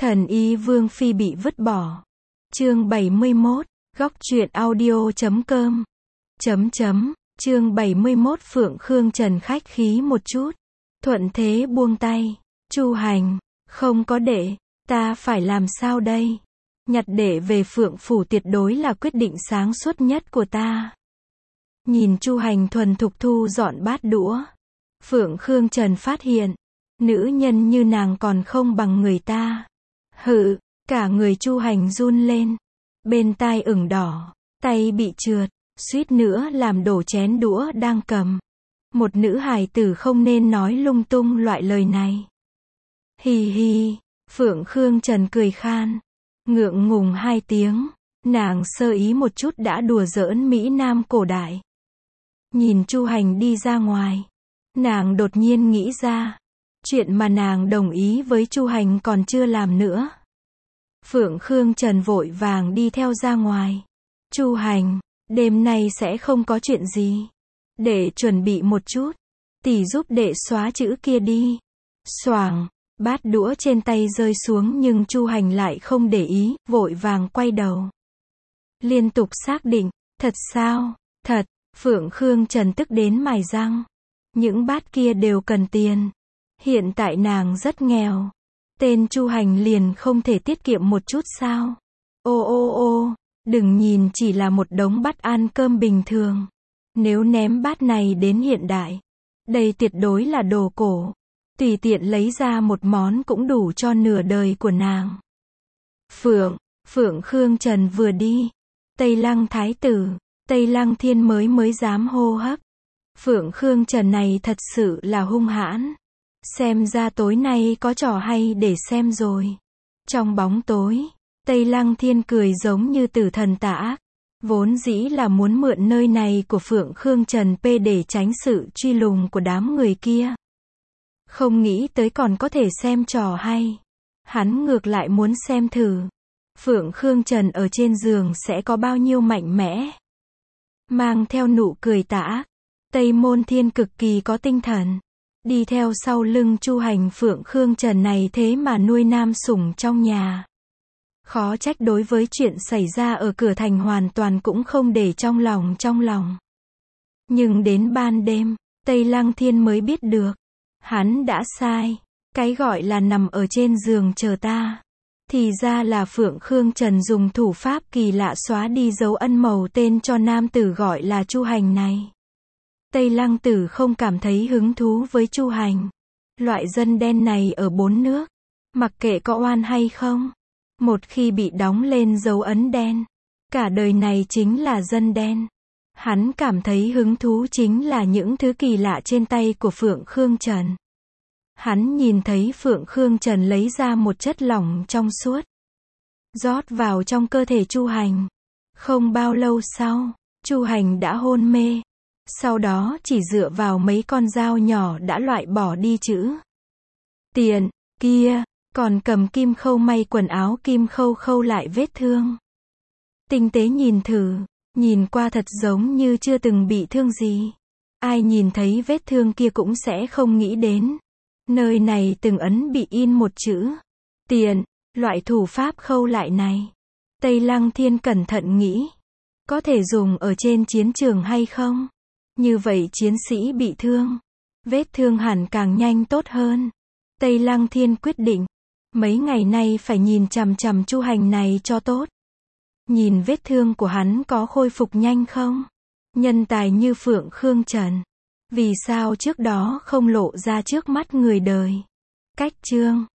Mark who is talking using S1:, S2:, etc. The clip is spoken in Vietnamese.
S1: Thần y Vương Phi bị vứt bỏ. Chương 71, góc truyện audio.com. Chương 71 Phượng Khương Trần khách khí một chút. Thuận thế buông tay. Chu Hành, không có đệ, ta phải làm sao đây? Nhặt đệ về Phượng Phủ tuyệt đối là quyết định sáng suốt nhất của ta. Nhìn Chu Hành thuần thục thu dọn bát đũa. Phượng Khương Trần phát hiện, nữ nhân như nàng còn không bằng người ta. Hự, cả người Chu Hành run lên. Bên tai ửng đỏ, tay bị trượt, suýt nữa làm đổ chén đũa đang cầm. Một nữ hài tử không nên nói lung tung loại lời này. Hì hì, Phượng Khương Trần cười khan. Ngượng ngùng 2 tiếng, nàng sơ ý một chút đã đùa giỡn Mỹ Nam cổ đại. Nhìn Chu Hành đi ra ngoài, nàng đột nhiên nghĩ ra, chuyện mà nàng đồng ý với Chu Hành còn chưa làm nữa. Phượng Khương Trần vội vàng đi theo ra ngoài. Chu Hành, đêm nay sẽ không có chuyện gì. Để chuẩn bị một chút, tỷ giúp đệ xóa chữ kia đi. Xoảng, bát đũa trên tay rơi xuống nhưng Chu Hành lại không để ý, vội vàng quay đầu. Liên tục xác định, thật sao? Thật. Phượng Khương Trần tức đến mài răng. Những bát kia đều cần tiền. Hiện tại nàng rất nghèo. Tên Chu Hành liền không thể tiết kiệm một chút sao? Ô, đừng nhìn chỉ là một đống bát ăn cơm bình thường. Nếu ném bát này đến hiện đại, đây tuyệt đối là đồ cổ. Tùy tiện lấy ra một món cũng đủ cho nửa đời của nàng. Phượng Khương Trần vừa đi, Tây Lăng Thái tử, Tây Lăng Thiên mới dám hô hấp. Phượng Khương Trần này thật sự là hung hãn. Xem ra tối nay có trò hay để xem rồi. Trong bóng tối, Tây Lăng Thiên cười giống như tử thần tà ác. Vốn dĩ là muốn mượn nơi này của Phượng Khương Trần P để tránh sự truy lùng của đám người kia. Không nghĩ tới còn có thể xem trò hay. Hắn ngược lại muốn xem thử. Phượng Khương Trần ở trên giường sẽ có bao nhiêu mạnh mẽ. Mang theo nụ cười tà ác, Tây Môn Thiên cực kỳ có tinh thần. Đi theo sau lưng Chu Hành. Phượng Khương Trần này thế mà nuôi nam sủng trong nhà. Khó trách đối với chuyện xảy ra ở cửa thành hoàn toàn cũng không để trong lòng. Nhưng đến ban đêm, Tây Lăng Thiên mới biết được. Hắn đã sai. Cái gọi là nằm ở trên giường chờ ta. Thì ra là Phượng Khương Trần dùng thủ pháp kỳ lạ xóa đi dấu ân màu tên cho nam tử gọi là Chu Hành này. Tây Lăng Tử không cảm thấy hứng thú với Chu Hành. Loại dân đen này ở 4 nước. Mặc kệ có oan hay không. Một khi bị đóng lên dấu ấn đen, cả đời này chính là dân đen. Hắn cảm thấy hứng thú chính là những thứ kỳ lạ trên tay của Phượng Khương Trần. Hắn nhìn thấy Phượng Khương Trần lấy ra một chất lỏng trong suốt, rót vào trong cơ thể Chu Hành. Không bao lâu sau, Chu Hành đã hôn mê. Sau đó chỉ dựa vào mấy con dao nhỏ đã loại bỏ đi chữ tiền kia, còn cầm kim khâu may quần áo, kim khâu lại vết thương. Tinh tế nhìn thử, nhìn qua thật giống như chưa từng bị thương gì. Ai nhìn thấy vết thương kia cũng sẽ không nghĩ đến. Nơi này từng ấn bị in một chữ tiền. Loại thủ pháp khâu lại này, Tây Lăng Thiên cẩn thận nghĩ, có thể dùng ở trên chiến trường hay không? Như vậy chiến sĩ bị thương, vết thương hẳn càng nhanh tốt hơn. Tây Lăng Thiên quyết định, mấy ngày nay phải nhìn chằm chằm Chu Hành này cho tốt. Nhìn vết thương của hắn có khôi phục nhanh không? Nhân tài như Phượng Khương Trần, vì sao trước đó không lộ ra trước mắt người đời? Cách chương